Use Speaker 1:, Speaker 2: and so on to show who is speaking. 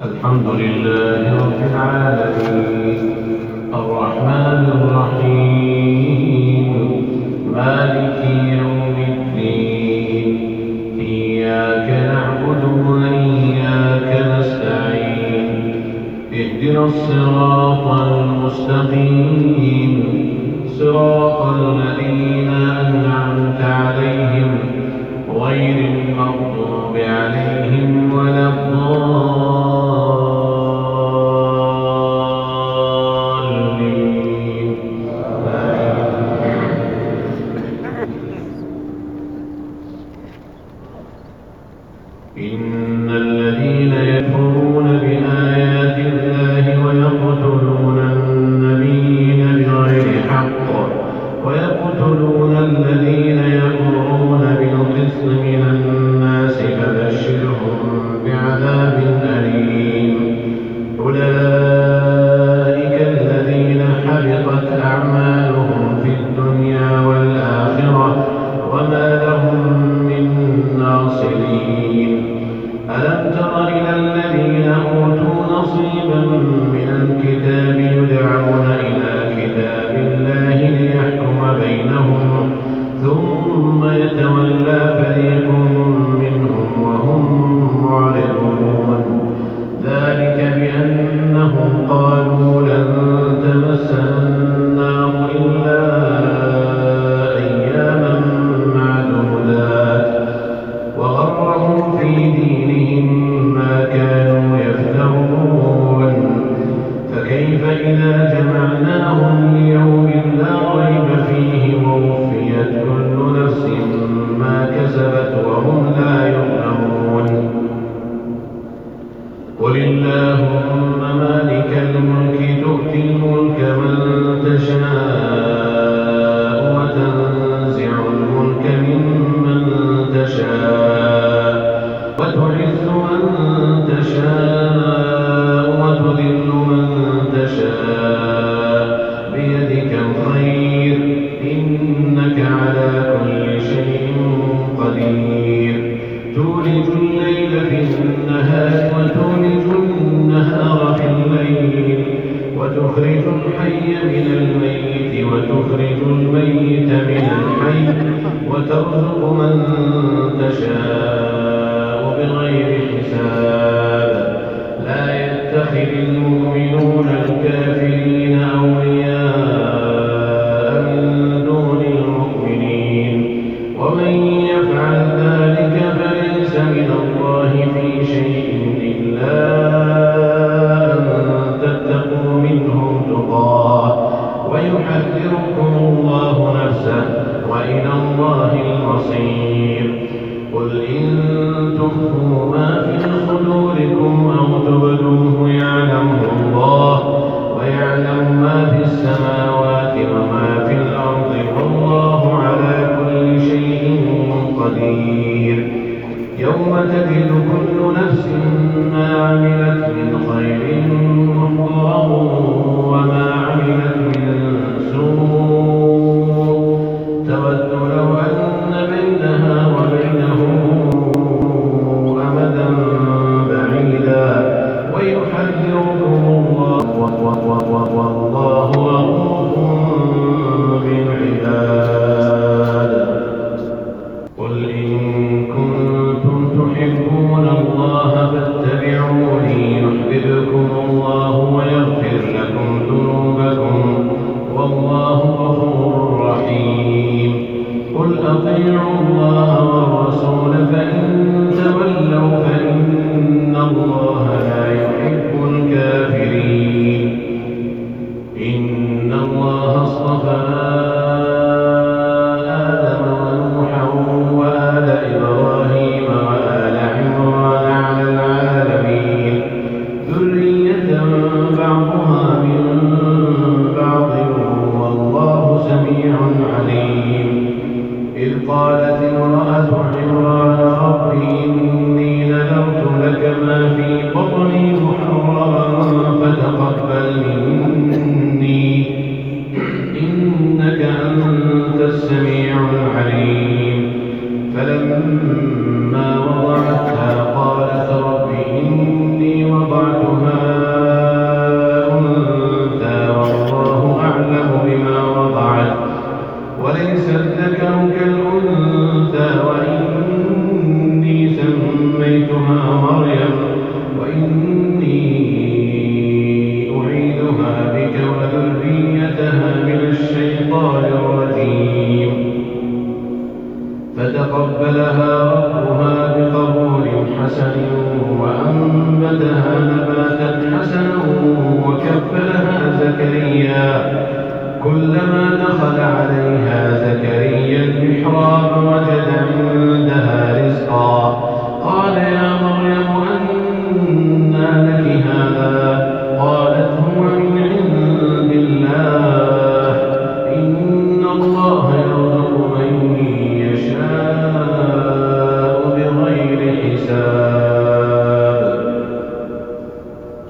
Speaker 1: الحمد لله رب العالمين الرحمن الرحيم مالك يوم الدين إياك نعبد وإياك نستعين اهدنا الصراط المستقيم صراط الذين أنعمت عليهم غير المغضوب عليهم ولا الضالين. إن الذين يكفرون بآيات الله ويقتلون النبيين بغير حق ويقتلون الذين يأمرون بالقسط من الناس فبشرهم بعذاب أليم. أولئك الذين حبطت أعمالهم في الدنيا والآخرة وما لهم من ناصرين. ألم تر إلى الذين أوتوا نصيبا من الكتاب يدعون إلى كتاب الله ليحكم بينهم ثم يتولى فريق منهم وهم معرضون. ذلك بأنهم قالوا لن تمسنا النار إلا أياما معدودات وغرهم في دينهم ما كانوا يفترون. فكيف إذا جمعناهم ليوم لا ريب فيه ووفيت كل نفس ما كسبت وهم لا يظلمون. قل اللهم مالك الملك تؤتي الملك من تشاء وتنزع الملك ممن تشاء وتعز من تشاء وتذل من تشاء بيدك الخير إنك على كل شيء قدير. تولج الليل في النهار وتولج النهار في الليل وتخرج الحي من الميت وتخرج الميت من الحي وترزق من تشاء بغير حساب. لا يتخذ المؤمنون الكافرين أولياء من دون المؤمنين ومن يفعل ذلك فليس من الله في شيء إلا أن تتقوا منهم تقاه ويحذركم الله نفسه وإلى الله المصير. قل إن تخفوا ما في صدوركم أو تبدوه يعلمه الله ويعلم ما في السماوات وما في الأرض والله على كل شيء قدير. يوم تجد كل نفس ما عملت من خير محضرا وما عملت من سوء تود لو أن بينها وبينه أمدا بعيدا ويحذركم الله والله رؤوف بالعباد. قل إن كنتم تحبون الله فاتبعوني يحببكم الله ويغفر لكم ذنوبكم والله غفور رحيم. قل أطيعوا الله والرسول فإن تولوا فإن الله لا